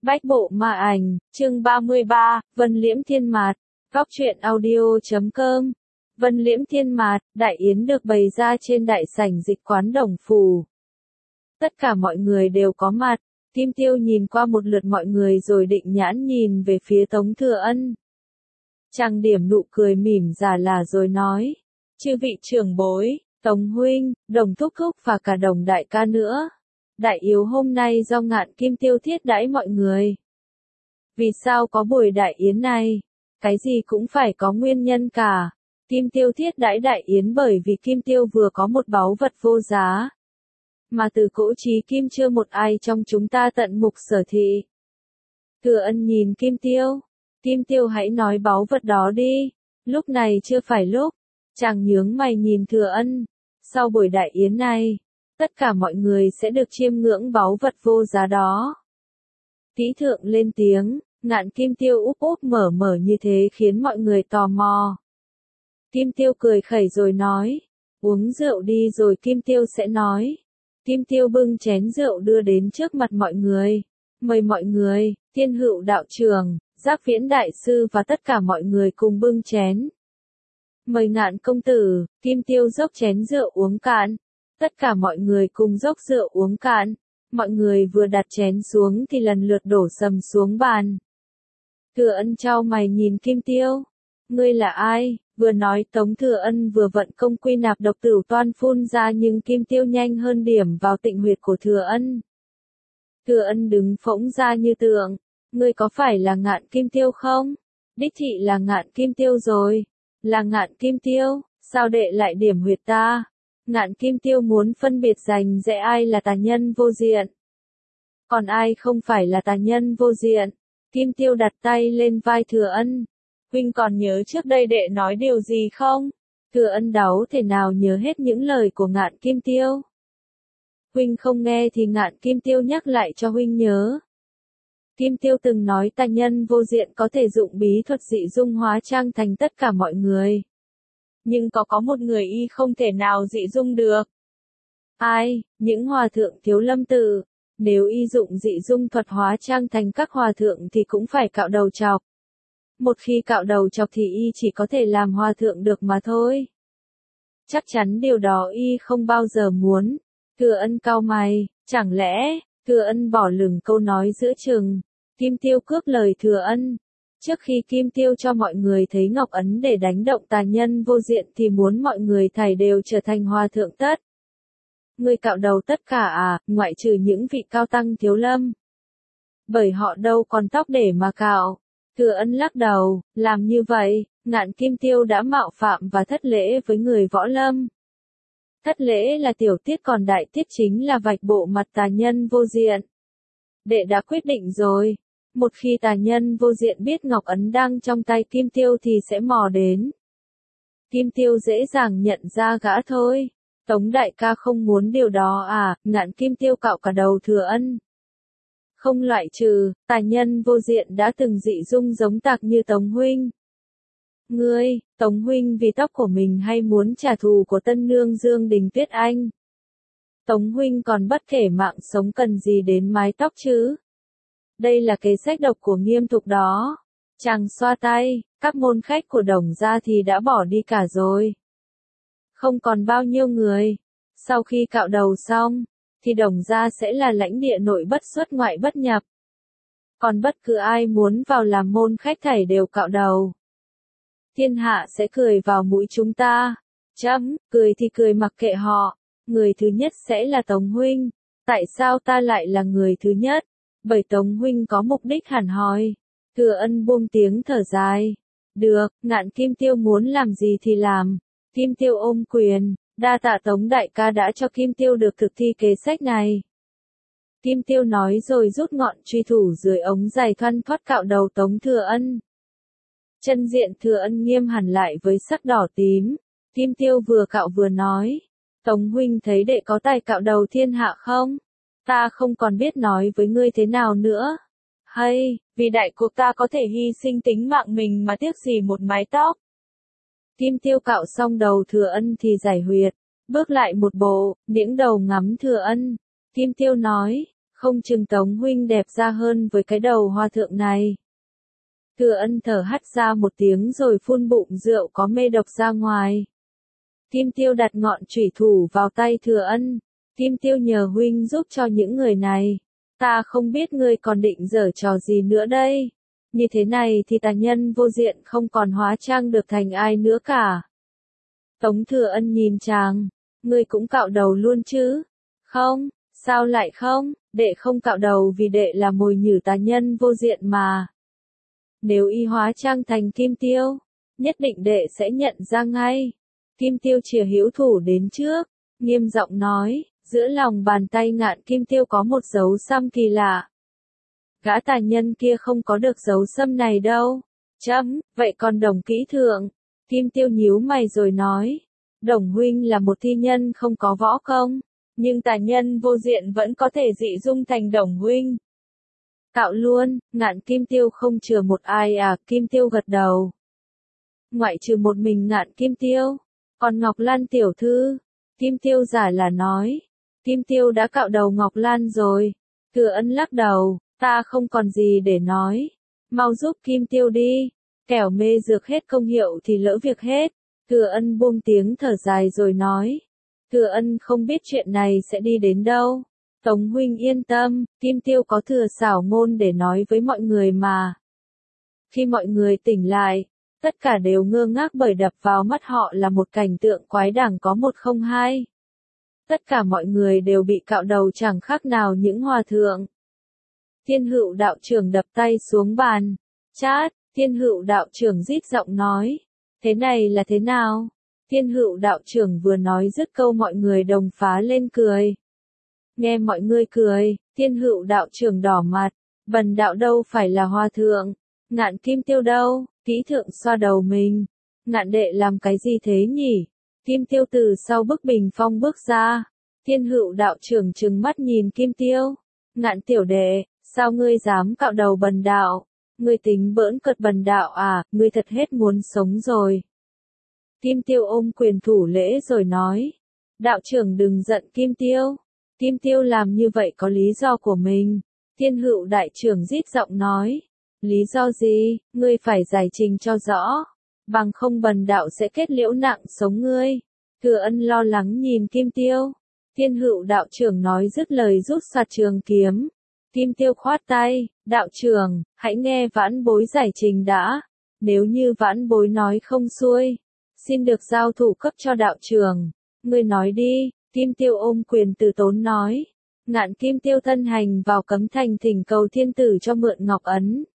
Bách bộ ma ảnh, chương 33, Vân Liễm Thiên Mạt, góc truyện audio.com. Vân Liễm Thiên Mạt, đại yến được bày ra trên đại sảnh dịch quán Đồng Phủ. Tất cả mọi người đều có mặt, Kim Tiêu nhìn qua một lượt mọi người rồi định nhãn nhìn về phía Tống Thừa Ân. Trang điểm nụ cười mỉm già là rồi nói, chư vị trưởng bối, Tống huynh, Đồng thúc thúc và cả Đồng đại ca nữa. Đại yến hôm nay do Ngạn Kim Tiêu thiết đãi mọi người. Vì sao có buổi đại yến này? Cái gì cũng phải có nguyên nhân cả. Kim Tiêu thiết đãi đại yến bởi vì Kim Tiêu vừa có một báu vật vô giá. Mà từ cỗ chí kim chưa một ai trong chúng ta tận mục sở thị. Thừa Ân nhìn Kim Tiêu. Kim Tiêu hãy nói báu vật đó đi. Lúc này chưa phải lúc. Chàng nhướng mày nhìn Thừa Ân. Sau buổi đại yến này, tất cả mọi người sẽ được chiêm ngưỡng báu vật vô giá đó. Tý thượng lên tiếng, Ngạn Kim Tiêu úp úp mở như thế khiến mọi người tò mò. Kim Tiêu cười khẩy rồi nói, uống rượu đi rồi Kim Tiêu sẽ nói. Kim Tiêu bưng chén rượu đưa đến trước mặt mọi người. Mời mọi người, Thiên Hữu đạo trưởng, Giác Viễn đại sư và tất cả mọi người cùng bưng chén. Mời Ngạn công tử, Kim Tiêu dốc chén rượu uống cạn. Tất cả mọi người cùng dốc rượu uống cạn. Mọi người vừa đặt chén xuống thì lần lượt đổ sầm xuống bàn. Thừa Ân chau mày nhìn Kim Tiêu. Ngươi là ai? Vừa nói Tống Thừa Ân vừa vận công quy nạp độc tử toan phun ra nhưng Kim Tiêu nhanh hơn điểm vào tịnh huyệt của Thừa Ân. Thừa Ân đứng phỗng ra như tượng. Ngươi có phải là Ngạn Kim Tiêu không? Đích thị là Ngạn Kim Tiêu rồi. Là Ngạn Kim Tiêu, sao đệ lại điểm huyệt ta? Ngạn Kim Tiêu muốn phân biệt rành rẽ ai là tà nhân vô diện. Còn ai không phải là tà nhân vô diện. Kim Tiêu đặt tay lên vai Thừa Ân. Huynh còn nhớ trước đây đệ nói điều gì không? Thừa Ân đáu thể nào nhớ hết những lời của Ngạn Kim Tiêu. Huynh không nghe thì Ngạn Kim Tiêu nhắc lại cho huynh nhớ. Kim Tiêu từng nói tà nhân vô diện có thể dụng bí thuật dị dung hóa trang thành tất cả mọi người. Nhưng có một người y không thể nào dị dung được. Ai? Những hòa thượng Thiếu Lâm Tự. Nếu y dụng dị dung thuật hóa trang thành các hòa thượng thì cũng phải cạo đầu chọc. Một khi cạo đầu chọc thì y chỉ có thể làm hòa thượng được mà thôi. Chắc chắn điều đó y không bao giờ muốn. Thừa Ân cau mày, chẳng lẽ, Thừa Ân bỏ lửng câu nói giữa chừng. Kim Tiêu cướp lời Thừa Ân. Trước khi Kim Tiêu cho mọi người thấy ngọc ấn để đánh động tà nhân vô diện thì muốn mọi người thảy đều trở thành hòa thượng tất. Ngươi cạo đầu tất cả à, ngoại trừ những vị cao tăng Thiếu Lâm. Bởi họ đâu còn tóc để mà cạo. Thừa Ân lắc đầu, làm như vậy, Ngạn Kim Tiêu đã mạo phạm và thất lễ với người võ lâm. Thất lễ là tiểu tiết còn đại tiết chính là vạch bộ mặt tà nhân vô diện. Đệ đã quyết định rồi. Một khi tà nhân vô diện biết ngọc ấn đang trong tay Kim Tiêu thì sẽ mò đến. Kim Tiêu dễ dàng nhận ra gã thôi. Tống đại ca không muốn điều đó à? Ngạn Kim Tiêu cạo cả đầu Thừa Ân. Không loại trừ, tà nhân vô diện đã từng dị dung giống tạc như Tống huynh. Ngươi, Tống huynh vì tóc của mình hay muốn trả thù của tân nương Dương Đình Tuyết Anh? Tống huynh còn bất kể mạng sống cần gì đến mái tóc chứ? Đây là kế sách độc của Nghiêm Thục đó. Chàng xoa tay, các môn khách của Đồng gia thì đã bỏ đi cả rồi. Không còn bao nhiêu người. Sau khi cạo đầu xong, thì Đồng gia sẽ là lãnh địa nội bất xuất ngoại bất nhập. Còn bất cứ ai muốn vào làm môn khách thảy đều cạo đầu. Thiên hạ sẽ cười vào mũi chúng ta. Chấm, cười thì cười mặc kệ họ. Người thứ nhất sẽ là Tống huynh. Tại sao ta lại là người thứ nhất? Bởi Tống huynh có mục đích hẳn hoi. Thừa Ân buông tiếng thở dài. Được, Ngạn Kim Tiêu muốn làm gì thì làm. Kim Tiêu ôm quyền, đa tạ Tống đại ca đã cho Kim Tiêu được thực thi kế sách này. Kim Tiêu nói rồi rút ngọn truy thủ dưới ống dài thoăn thoắt cạo đầu Tống Thừa Ân. Chân diện Thừa Ân nghiêm hẳn lại với sắc đỏ tím. Kim Tiêu vừa cạo vừa nói. Tống huynh thấy đệ có tài cạo đầu thiên hạ không? Ta không còn biết nói với ngươi thế nào nữa. Hay, vì đại cuộc ta có thể hy sinh tính mạng mình mà tiếc gì một mái tóc. Kim Tiêu cạo xong đầu Thừa Ân thì giải huyệt, bước lại một bộ, những đầu ngắm Thừa Ân. Kim Tiêu nói, Không chừng Tống huynh đẹp ra hơn với cái đầu hòa thượng này. Thừa Ân thở hắt ra một tiếng rồi phun bụng rượu có mê độc ra ngoài. Kim Tiêu đặt ngọn chủy thủ vào tay Thừa Ân. Kim Tiêu nhờ huynh giúp cho những người này. Ta không biết ngươi còn định giở trò gì nữa đây. Như thế này thì tà nhân vô diện không còn hóa trang được thành ai nữa cả. Tống Thừa Ân nhìn chàng. Ngươi cũng cạo đầu luôn chứ? Không, sao lại không? Đệ không cạo đầu vì đệ là mồi nhử tà nhân vô diện mà. Nếu y hóa trang thành Kim Tiêu, nhất định đệ sẽ nhận ra ngay. Kim Tiêu chìa hữu thủ đến trước, nghiêm giọng nói, giữa lòng bàn tay Ngạn Kim Tiêu có một dấu xăm kỳ lạ. Gã tà nhân kia không có được dấu xăm này đâu. Chấm, vậy còn Đồng kỹ thượng? Kim Tiêu nhíu mày rồi nói, Đồng huynh là một thi nhân không có võ công, nhưng tà nhân vô diện vẫn có thể dị dung thành Đồng huynh. Cạo luôn, Ngạn Kim Tiêu không chừa một ai à? Kim Tiêu gật đầu. Ngoại trừ một mình Ngạn Kim Tiêu, còn Ngọc Lan tiểu thư. Kim Tiêu giả là nói, Kim Tiêu đã cạo đầu Ngọc Lan rồi. Thừa Ân lắc đầu, ta không còn gì để nói. Mau giúp Kim Tiêu đi, kẻo mê dược hết công hiệu thì lỡ việc hết. Thừa Ân buông tiếng thở dài rồi nói, Thừa Ân không biết chuyện này sẽ đi đến đâu. Tống huynh yên tâm, Kim Tiêu có thừa xảo ngôn để nói với mọi người mà. Khi mọi người tỉnh lại, tất cả đều ngơ ngác bởi đập vào mắt họ là một cảnh tượng quái đản có một không hai. Tất cả mọi người đều bị cạo đầu chẳng khác nào những hòa thượng. Thiên Hữu đạo trưởng đập tay xuống bàn. Chát, Thiên Hữu đạo trưởng rít giọng nói. Thế này là thế nào? Thiên Hữu đạo trưởng vừa nói dứt câu mọi người đồng phá lên cười. Nghe mọi người cười, Thiên Hữu đạo trưởng đỏ mặt. Bần đạo đâu phải là hòa thượng. Ngạn Kim Tiêu đâu? Kỹ thượng xoa đầu mình. Ngạn đệ làm cái gì thế nhỉ? Kim Tiêu từ sau bức bình phong bước ra. Thiên Hữu đạo trưởng trừng mắt nhìn Kim Tiêu. Ngạn tiểu đệ, sao ngươi dám cạo đầu bần đạo? Ngươi tính bỡn cợt bần đạo à? Ngươi thật hết muốn sống rồi. Kim Tiêu ôm quyền thủ lễ rồi nói. Đạo trưởng đừng giận Kim Tiêu. Kim Tiêu làm như vậy có lý do của mình. Thiên Hữu đại trưởng rít giọng nói. Lý do gì? Ngươi phải giải trình cho rõ. Bằng không bần đạo sẽ kết liễu nặng sống ngươi. Thừa Ân lo lắng nhìn Kim Tiêu. Thiên Hữu đạo trưởng nói dứt lời rút sạt trường kiếm. Kim Tiêu khoát tay, đạo trưởng, hãy nghe vãn bối giải trình đã. Nếu như vãn bối nói không xuôi, xin được giao thủ cấp cho đạo trưởng. Ngươi nói đi. Kim Tiêu ôm quyền từ tốn nói. Ngạn Kim Tiêu thân hành vào cấm thành thỉnh cầu thiên tử cho mượn ngọc ấn.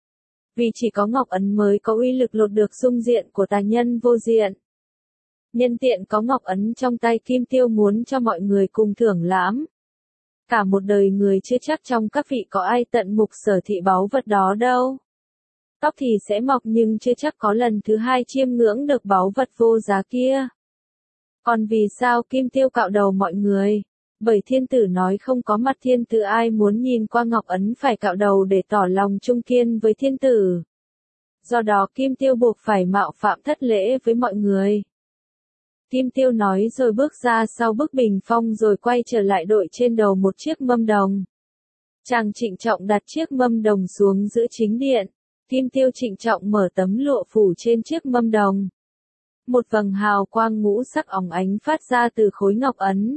Vì chỉ có ngọc ấn mới có uy lực lột được dung diện của tà nhân vô diện. Nhân tiện có ngọc ấn trong tay Kim Tiêu muốn cho mọi người cùng thưởng lãm. Cả một đời người chưa chắc trong các vị có ai tận mục sở thị báu vật đó đâu. Tóc thì sẽ mọc nhưng chưa chắc có lần thứ hai chiêm ngưỡng được báu vật vô giá kia. Còn vì sao Kim Tiêu cạo đầu mọi người? Bởi thiên tử nói không có mặt thiên tử ai muốn nhìn qua ngọc ấn phải cạo đầu để tỏ lòng trung kiên với thiên tử. Do đó Kim Tiêu buộc phải mạo phạm thất lễ với mọi người. Kim Tiêu nói rồi bước ra sau bức bình phong rồi quay trở lại đội trên đầu một chiếc mâm đồng. Chàng trịnh trọng đặt chiếc mâm đồng xuống giữa chính điện. Kim Tiêu trịnh trọng mở tấm lụa phủ trên chiếc mâm đồng. Một vầng hào quang ngũ sắc óng ánh phát ra từ khối ngọc ấn.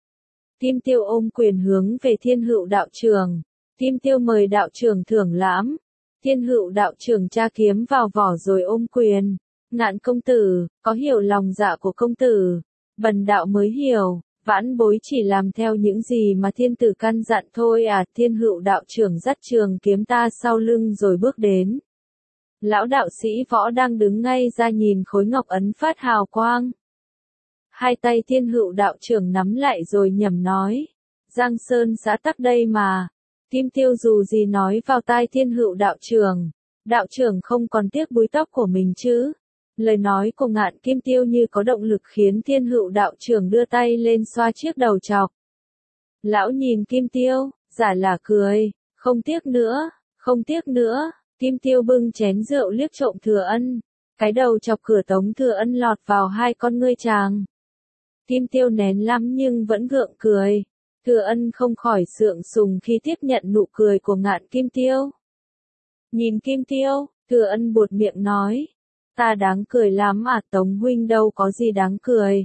Kim Tiêu ôm quyền hướng về Thiên Hữu đạo trưởng. Kim Tiêu mời đạo trưởng thưởng lãm. Thiên Hữu đạo trưởng tra kiếm vào vỏ rồi ôm quyền. Ngạn công tử, có hiểu lòng dạ của công tử? Bần đạo mới hiểu, vãn bối chỉ làm theo những gì mà thiên tử căn dặn thôi à. Thiên Hữu đạo trưởng dắt trường kiếm ta sau lưng rồi bước đến. Lão đạo sĩ võ đang đứng ngay ra nhìn khối ngọc ấn phát hào quang. Hai tay Thiên Hữu đạo trưởng nắm lại rồi nhẩm nói. Giang Sơn xã tắc đây mà. Kim Tiêu dù gì nói vào tai Thiên Hữu đạo trưởng. Đạo trưởng không còn tiếc búi tóc của mình chứ. Lời nói của Ngạn Kim Tiêu như có động lực khiến Thiên Hữu đạo trưởng đưa tay lên xoa chiếc đầu chọc. Lão nhìn Kim Tiêu, giả là cười. Không tiếc nữa, không tiếc nữa. Kim Tiêu bưng chén rượu liếc trộm Thừa Ân. Cái đầu chọc cửa Tống Thừa Ân lọt vào hai con ngươi chàng. Kim Tiêu nén lắm nhưng vẫn gượng cười. Thừa Ân không khỏi sượng sùng khi tiếp nhận nụ cười của Ngạn Kim Tiêu. Nhìn Kim Tiêu, Thừa Ân buột miệng nói. Ta đáng cười lắm à, Tống huynh đâu có gì đáng cười.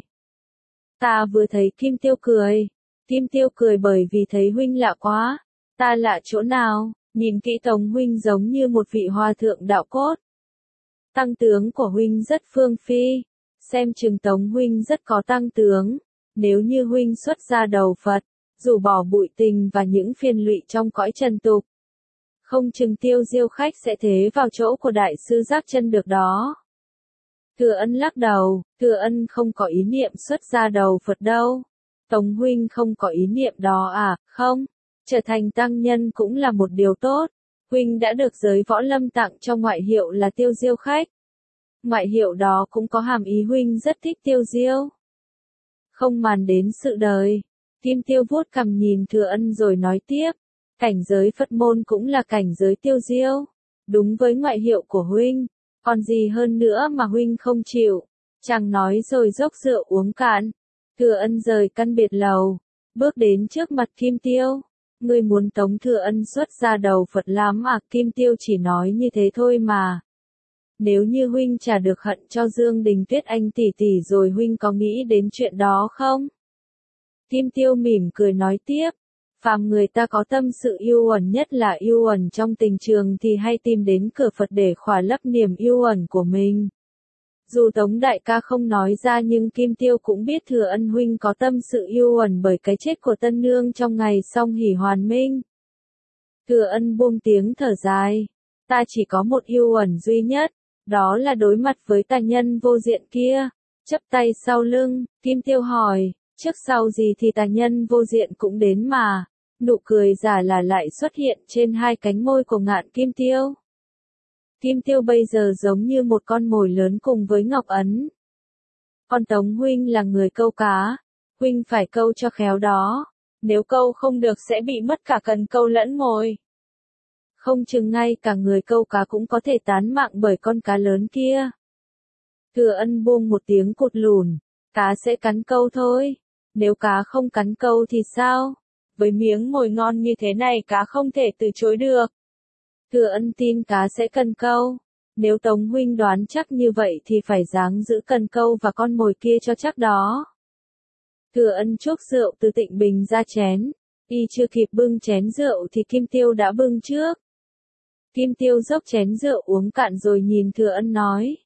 Ta vừa thấy Kim Tiêu cười. Kim Tiêu cười bởi vì thấy huynh lạ quá. Ta lạ chỗ nào, nhìn kỹ Tống huynh giống như một vị hòa thượng đạo cốt. Tăng tướng của huynh rất phương phi. Xem chừng Tống huynh rất có tăng tướng. Nếu như huynh xuất gia đầu Phật, rũ bỏ bụi tình và những phiền lụy trong cõi trần tục, không chừng Tiêu Diêu khách sẽ thế vào chỗ của đại sư Giác Chân được đó. Thừa Ân lắc đầu, Thừa Ân không có ý niệm xuất gia đầu Phật đâu. Tống huynh không có ý niệm đó à, không? Trở thành tăng nhân cũng là một điều tốt. Huynh đã được giới võ lâm tặng cho ngoại hiệu là Tiêu Diêu khách. Ngoại hiệu đó cũng có hàm ý huynh rất thích Tiêu Diêu. Không màng đến sự đời. Kim Tiêu vuốt cằm nhìn Thừa Ân rồi nói tiếp. Cảnh giới Phật môn cũng là cảnh giới Tiêu Diêu. Đúng với ngoại hiệu của huynh. Còn gì hơn nữa mà huynh không chịu. Chàng nói rồi dốc rượu uống cạn. Thừa Ân rời căn biệt lầu. Bước đến trước mặt Kim Tiêu. Ngươi muốn Tống Thừa Ân xuất ra đầu Phật lắm à, Kim Tiêu chỉ nói như thế thôi mà. Nếu như huynh trả được hận cho Dương Đình Tuyết Anh tỷ tỷ rồi huynh có nghĩ đến chuyện đó không? Kim Tiêu mỉm cười nói tiếp. Phàm người ta có tâm sự yêu uẩn, nhất là yêu uẩn trong tình trường, thì hay tìm đến cửa Phật để khỏa lấp niềm yêu uẩn của mình. Dù Tống đại ca không nói ra nhưng Kim Tiêu cũng biết Thừa Ân huynh có tâm sự yêu uẩn bởi cái chết của tân nương trong ngày Song Hỷ Hoàn Minh. Thừa Ân buông tiếng thở dài. Ta chỉ có một yêu uẩn duy nhất, đó là đối mặt với tà nhân vô diện kia. Chắp tay sau lưng, Kim Tiêu hỏi, trước sau gì thì tà nhân vô diện cũng đến mà. Nụ cười giả là lại xuất hiện trên hai cánh môi của Ngạn Kim Tiêu. Kim Tiêu bây giờ giống như một con mồi lớn cùng với Ngọc Ấn. Con Tống huynh là người câu cá, huynh phải câu cho khéo đó, nếu câu không được sẽ bị mất cả cần câu lẫn mồi. Không chừng ngay cả người câu cá cũng có thể tán mạng bởi con cá lớn kia. Thừa Ân buông một tiếng cụt lùn, cá sẽ cắn câu thôi, nếu cá không cắn câu thì sao? Với miếng mồi ngon như thế này cá không thể từ chối được. Thừa Ân tin cá sẽ cần câu. Nếu Tống huynh đoán chắc như vậy thì phải ráng giữ cần câu và con mồi kia cho chắc đó. Thừa Ân chuốc rượu từ Tịnh Bình ra chén. Y chưa kịp bưng chén rượu thì Kim Tiêu đã bưng trước. Kim Tiêu dốc chén rượu uống cạn rồi nhìn Thừa Ân nói.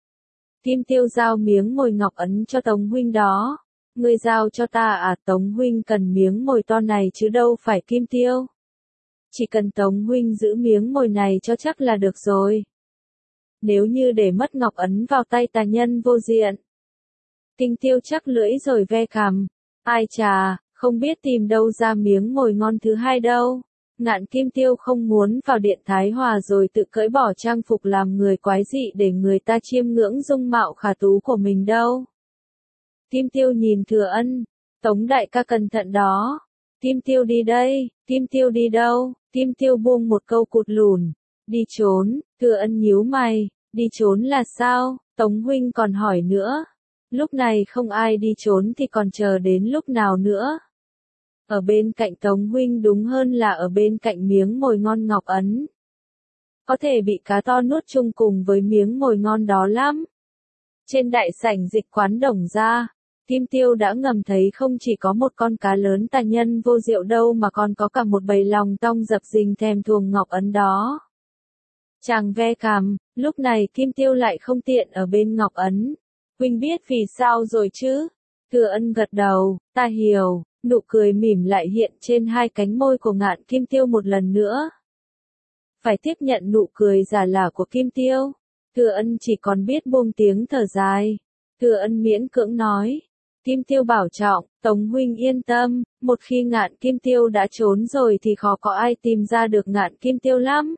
Kim Tiêu giao miếng mồi Ngọc Ấn cho Tống huynh đó. Ngươi giao cho ta à, Tống huynh cần miếng mồi to này chứ đâu phải Kim Tiêu. Chỉ cần Tống huynh giữ miếng mồi này cho chắc là được rồi. Nếu như để mất Ngọc Ấn vào tay tà nhân vô diện. Kim Tiêu chắc lưỡi rồi ve cằm. Ai chà, không biết tìm đâu ra miếng mồi ngon thứ hai đâu. Ngạn Kim Tiêu không muốn vào điện Thái Hòa rồi tự cởi bỏ trang phục làm người quái dị để người ta chiêm ngưỡng dung mạo khả tú của mình đâu. Kim Tiêu nhìn Thừa Ân. Tống đại ca cẩn thận đó. Kim Tiêu đi đây. Kim Tiêu đi đâu? Kim Tiêu buông một câu cụt lùn. Đi trốn. Thừa Ân nhíu mày. Đi trốn là sao? Tống huynh còn hỏi nữa. Lúc này không ai đi trốn thì còn chờ đến lúc nào nữa? Ở bên cạnh Tống huynh, đúng hơn là ở bên cạnh miếng mồi ngon Ngọc Ấn. Có thể bị cá to nuốt chung cùng với miếng mồi ngon đó lắm. Trên đại sảnh dịch quán Đồng Gia, Kim Tiêu đã ngầm thấy không chỉ có một con cá lớn tà nhân vô diệu đâu mà còn có cả một bầy lòng tong dập dình thèm thuồng Ngọc Ấn đó. Chàng ve cằm, lúc này Kim Tiêu lại không tiện ở bên Ngọc Ấn. Huynh biết vì sao rồi chứ? Thừa Ân gật đầu, ta hiểu. Nụ cười mỉm lại hiện trên hai cánh môi của Ngạn Kim Tiêu một lần nữa. Phải tiếp nhận nụ cười giả lả của Kim Tiêu. Thừa Ân chỉ còn biết buông tiếng thở dài. Thừa Ân miễn cưỡng nói. Kim Tiêu bảo trọng, Tống huynh yên tâm, một khi Ngạn Kim Tiêu đã trốn rồi thì khó có ai tìm ra được Ngạn Kim Tiêu lắm.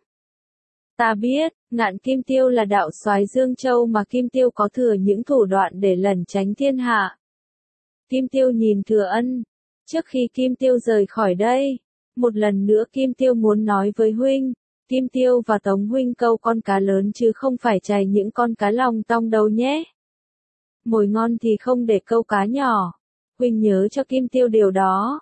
Ta biết, Ngạn Kim Tiêu là đạo soái Dương Châu mà Kim Tiêu có thừa những thủ đoạn để lẩn tránh thiên hạ. Kim Tiêu nhìn Thừa Ân. Trước khi Kim Tiêu rời khỏi đây, một lần nữa Kim Tiêu muốn nói với huynh, Kim Tiêu và Tống huynh câu con cá lớn chứ không phải chài những con cá lòng tong đâu nhé. Mồi ngon thì không để câu cá nhỏ. Huynh nhớ cho Kim Tiêu điều đó.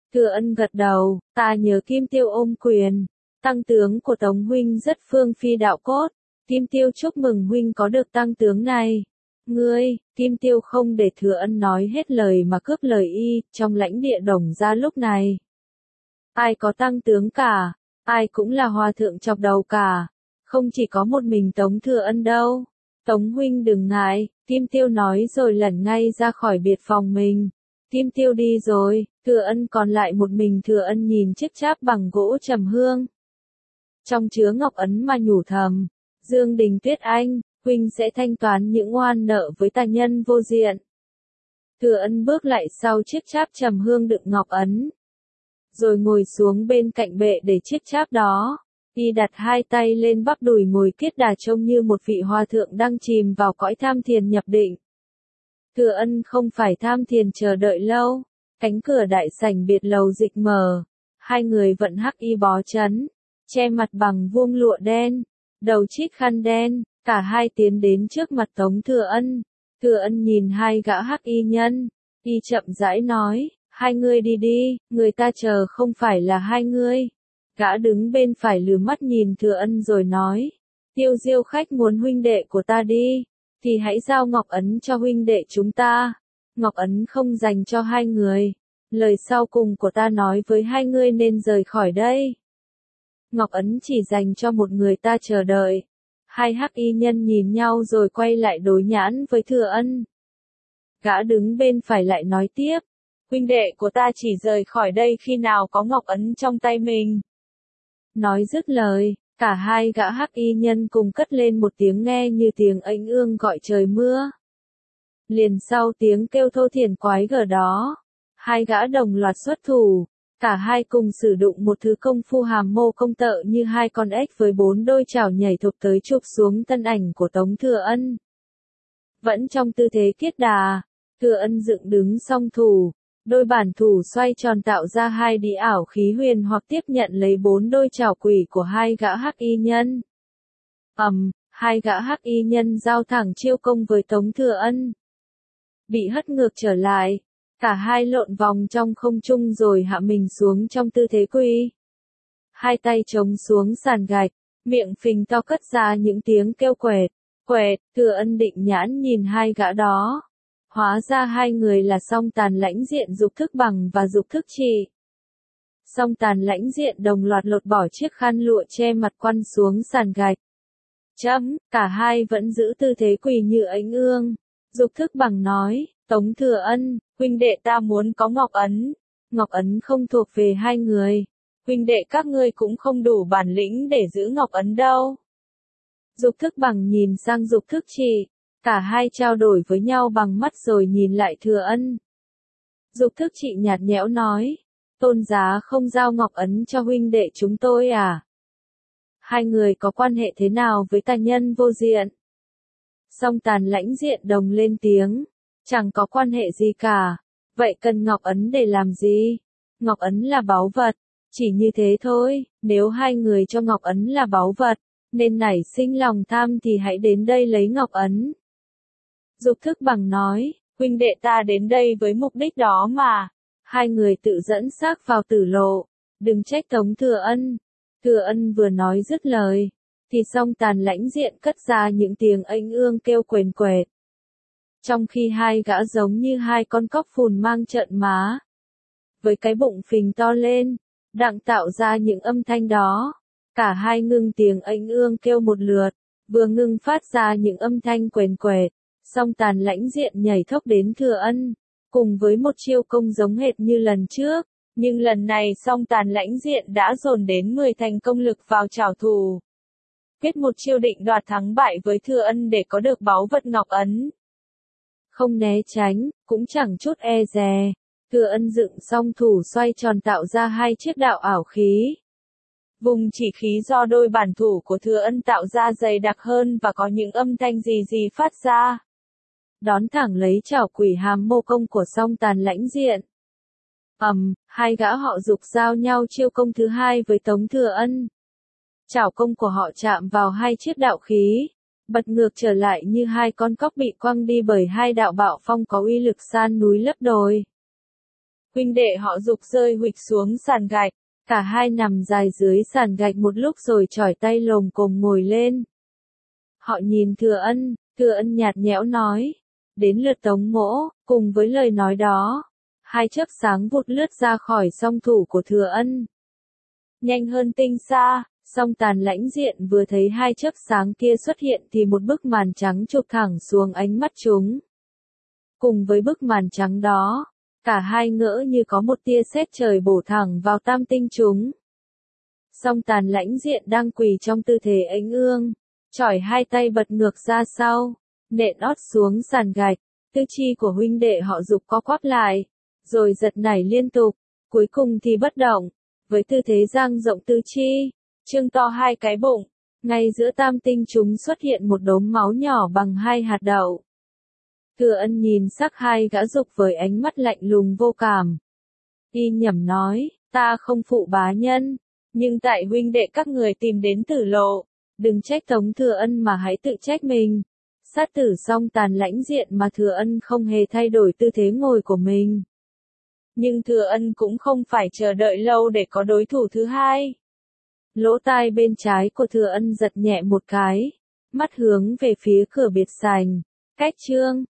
Thừa Ân gật đầu, ta nhớ Kim Tiêu ôm quyền. Tăng tướng của Tống huynh rất phương phi đạo cốt. Kim Tiêu chúc mừng huynh có được tăng tướng này. Ngươi, Kim Tiêu không để Thừa Ân nói hết lời mà cướp lời y, trong lãnh địa Đồng gia lúc này. Ai có tăng tướng cả, ai cũng là hòa thượng chọc đầu cả. Không chỉ có một mình Tống Thừa Ân đâu. Tống huynh đừng ngại, Kim Tiêu nói rồi lẩn ngay ra khỏi biệt phòng mình. Kim Tiêu đi rồi, Thừa Ân còn lại một mình. Thừa Ân nhìn chiếc cháp bằng gỗ trầm hương. Trong chứa ngọc ấn mà nhủ thầm, Dương Đình Tuyết Anh, huynh sẽ thanh toán những oan nợ với tà nhân vô diện. Thừa Ân bước lại sau chiếc cháp trầm hương đựng ngọc ấn. Rồi ngồi xuống bên cạnh bệ để chiếc cháp đó. Y đặt hai tay lên bắp đùi ngồi kiết đà trông như một vị hòa thượng đang chìm vào cõi tham thiền nhập định. Thừa Ân không phải tham thiền chờ đợi lâu. Cánh cửa đại sảnh biệt lầu dịch mở. Hai người vận hắc y bó chấn, che mặt bằng vuông lụa đen, đầu chít khăn đen, cả hai tiến đến trước mặt Tống Thừa Ân. Thừa Ân nhìn hai gã hắc y nhân, y chậm rãi nói, hai ngươi đi đi, người ta chờ không phải là hai ngươi. Gã đứng bên phải lườm mắt nhìn Thừa Ân rồi nói, Tiêu Diêu khách muốn huynh đệ của ta đi, thì hãy giao ngọc ấn cho huynh đệ chúng ta. Ngọc ấn không dành cho hai người. Lời sau cùng của ta nói với hai ngươi nên rời khỏi đây. Ngọc ấn chỉ dành cho một người ta chờ đợi. Hai hắc y nhân nhìn nhau rồi quay lại đối nhãn với Thừa Ân. Gã đứng bên phải lại nói tiếp, huynh đệ của ta chỉ rời khỏi đây khi nào có ngọc ấn trong tay mình. Nói dứt lời, cả hai gã hắc y nhân cùng cất lên một tiếng nghe như tiếng ếnh ương gọi trời mưa. Liền sau tiếng kêu thô thiển quái gở đó, hai gã đồng loạt xuất thủ, cả hai cùng sử dụng một thứ công phu hàm mô công tợ như hai con ếch với bốn đôi chảo nhảy thục tới chụp xuống thân ảnh của Tống Thừa Ân. Vẫn trong tư thế kiết đà, Thừa Ân dựng đứng song thủ, đôi bản thủ xoay tròn tạo ra hai đĩ ảo khí huyền hoặc tiếp nhận lấy bốn đôi chảo quỷ của hai gã hắc y nhân. Hai gã hắc y nhân giao thẳng chiêu công với Tống Thừa Ân. Bị hất ngược trở lại, cả hai lộn vòng trong không trung rồi hạ mình xuống trong tư thế quỳ. Hai tay chống xuống sàn gạch, miệng phình to cất ra những tiếng kêu quẹt, quẹt. Thừa Ân định nhãn nhìn hai gã đó. Hóa ra hai người là Song Tàn Lãnh Diện Dục Thức Bằng và Dục Thức Trì. Song Tàn Lãnh Diện đồng loạt lột bỏ chiếc khăn lụa che mặt quăn xuống sàn gạch. Cả hai vẫn giữ tư thế quỳ như ếnh ương. Dục Thức Bằng nói, Tống Thừa Ân, huynh đệ ta muốn có ngọc ấn. Ngọc ấn không thuộc về hai người. Huynh đệ các ngươi cũng không đủ bản lĩnh để giữ ngọc ấn đâu. Dục Thức Bằng nhìn sang Dục Thức Trì. Cả hai trao đổi với nhau bằng mắt rồi nhìn lại Thừa Ân. Dục Thức Trì nhạt nhẽo nói, tôn giá không giao ngọc ấn cho huynh đệ chúng tôi à? Hai người có quan hệ thế nào với tà nhân vô diện? Song Tàn Lãnh Diện đồng lên tiếng, chẳng có quan hệ gì cả. Vậy cần ngọc ấn để làm gì? Ngọc ấn là báu vật, chỉ như thế thôi. Nếu hai người cho ngọc ấn là báu vật, nên nảy sinh lòng tham thì hãy đến đây lấy ngọc ấn. Dục Thức Bằng nói, huynh đệ ta đến đây với mục đích đó mà. Hai người tự dẫn xác vào tử lộ, đừng trách Tống Thừa Ân. Thừa Ân vừa nói dứt lời, thì Song Tàn Lãnh Diện cất ra những tiếng ếnh ương kêu quền quẹt. Trong khi hai gã giống như hai con cóc phùn mang trợn má, với cái bụng phình to lên, đặng tạo ra những âm thanh đó. Cả hai ngưng tiếng ếnh ương kêu một lượt, vừa ngưng phát ra những âm thanh quền quẹt. Song Tàn Lãnh Diện nhảy thốc đến Thừa Ân, cùng với một chiêu công giống hệt như lần trước, nhưng lần này Song Tàn Lãnh Diện đã dồn đến 10 thành công lực vào trảo thủ. Kết một chiêu định đoạt thắng bại với Thừa Ân để có được báu vật ngọc ấn. Không né tránh, cũng chẳng chút e dè, Thừa Ân dựng song thủ xoay tròn tạo ra hai chiếc đạo ảo khí. Vùng chỉ khí do đôi bản thủ của Thừa Ân tạo ra dày đặc hơn và có những âm thanh gì phát ra. Đón thẳng lấy chảo quỷ hàm mô công của Song Tàn Lãnh Diện. Hai gã họ Dục giao nhau chiêu công thứ hai với Tống Thừa Ân. Chảo công của họ chạm vào hai chiếc đạo khí, bật ngược trở lại như hai con cóc bị quăng đi bởi hai đạo bạo phong có uy lực san núi lấp đồi. Huynh đệ họ Dục rơi huỵch xuống sàn gạch, cả hai nằm dài dưới sàn gạch một lúc rồi chỏi tay lồm cồm ngồi lên. Họ nhìn Thừa Ân nhạt nhẽo nói, đến lượt Tống Mỗ, cùng với lời nói đó, hai chớp sáng vụt lướt ra khỏi song thủ của Thừa Ân. Nhanh hơn tinh xa, song Tàn Lãnh Diện vừa thấy hai chớp sáng kia xuất hiện thì một bức màn trắng chụp thẳng xuống ánh mắt chúng. Cùng với bức màn trắng đó, cả hai ngỡ như có một tia sét trời bổ thẳng vào tam tinh chúng. Song Tàn Lãnh Diện đang quỳ trong tư thế ếnh ương, chỏi hai tay bật ngược ra sau, nện ót xuống sàn gạch, tư chi của huynh đệ họ Dục co quắp lại, rồi giật nảy liên tục, cuối cùng thì bất động, với tư thế dang rộng tư chi, trương to hai cái bụng, ngay giữa tam tinh chúng xuất hiện một đốm máu nhỏ bằng hai hạt đậu. Thừa Ân nhìn sắc hai gã Dục với ánh mắt lạnh lùng vô cảm. Y nhẩm nói, ta không phụ bá nhân, nhưng tại huynh đệ các người tìm đến tử lộ, đừng trách Tống Thừa Ân mà hãy tự trách mình. Sát tử xong Tàn Lãnh Diện mà Thừa Ân không hề thay đổi tư thế ngồi của mình. Nhưng Thừa Ân cũng không phải chờ đợi lâu để có đối thủ thứ hai. Lỗ tai bên trái của Thừa Ân giật nhẹ một cái, mắt hướng về phía cửa biệt sảnh, cách Trương